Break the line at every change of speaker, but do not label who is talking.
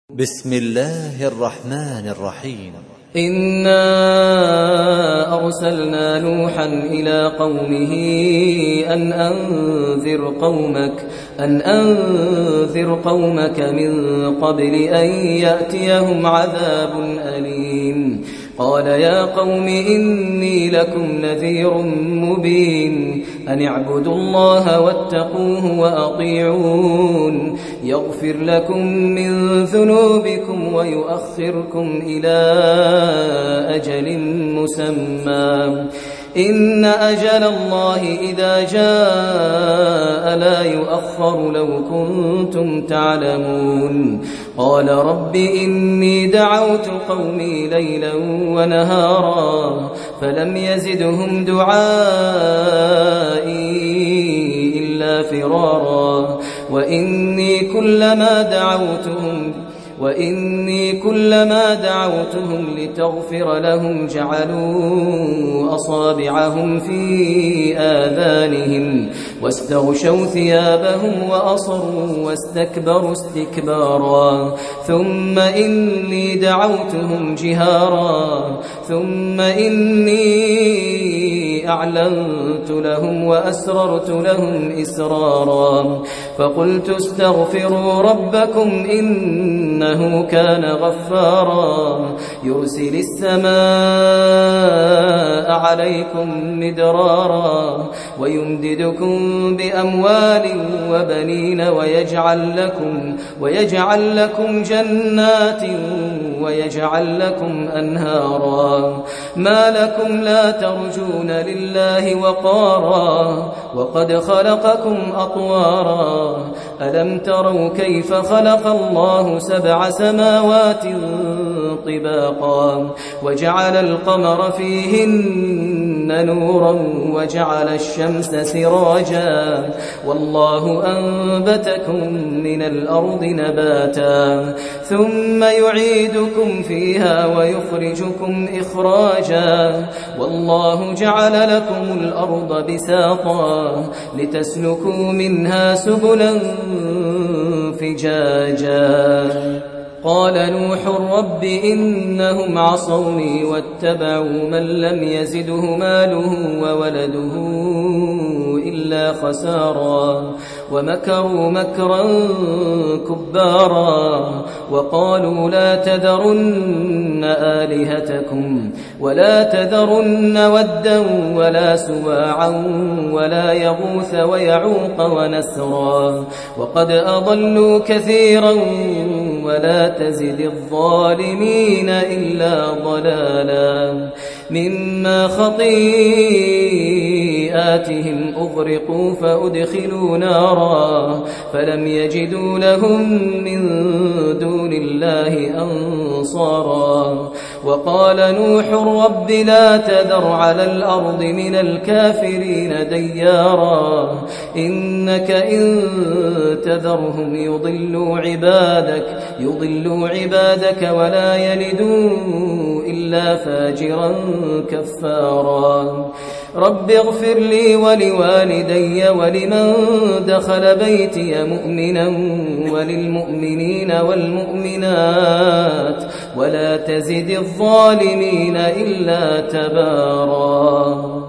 بسم الله الرحمن الرحيم.
إنا أرسلنا نوحا إلى قومه أن أنذر قومك من قبل أن يأتيهم عذاب أليم. قال يا قوم إني لكم نذير مبين أن اعبدوا الله واتقوه وأطيعون يغفر لكم من ذنوبكم ويؤخركم إلى أجل مسمى إن أجل الله إذا جاء لا يؤخر لو كنتم تعلمون. قال رب إني دعوت قومي ليلا ونهارا فلم يزدهم دعائي إلا فرارا وإني كلما دعوتهم لتغفر لهم جعلوا أصابعهم في آذانهم واستغشوا ثيابهم وأصروا واستكبروا استكبارا ثم إني دعوتهم جهارا ثم إني أعلنت لهم وأسررت لهم إسرارا فقلت استغفروا ربكم إنه كان غفارا يرسل السماء عليكم مدرارا ويمددكم بأموال وبنين ويجعل لكم جنات ويجعل لكم أنهارا ما لكم لا ترجون لله وقارا وقد خلقكم أطوارا ألم تروا كيف خلق الله 7 سماوات طباقا وجعل القمر فيهن نورا وجعل الشمس سراجا والله أنبتكم من الأرض نباتا ثم يعيدكم فيها ويخرجكم إخراجا والله جعل لكم الأرض بساطا لتسلكوا منها سبلا فجاجا. قال نوح رب إنهم عصوني واتبعوا من لم يزده ماله وولده إلا خسارا ومكروا مكرا كبارا وقالوا لا تذرن آلهتكم ولا تذرن ودا ولا سواعا ولا يغوث ويعوق ونسرا وقد أضلوا كثيرا ولا تزد الظالمين إلا ضلالا مما خطيئاتهم أغرقوا فأدخلوا نارا فلم يجدوا لهم من دون الله أنصارا وقال نوح رب لا تذر على الأرض من الكافرين ديارا إنك إن تذرهم يضلوا عبادك ولا يلدوا إلا فاجرا كفارا. رب اغفر لي ولوالدي ولمن دخل بيتي مؤمنا وللمؤمنين والمؤمنات ولا تزد الظالمين إلا تبارا.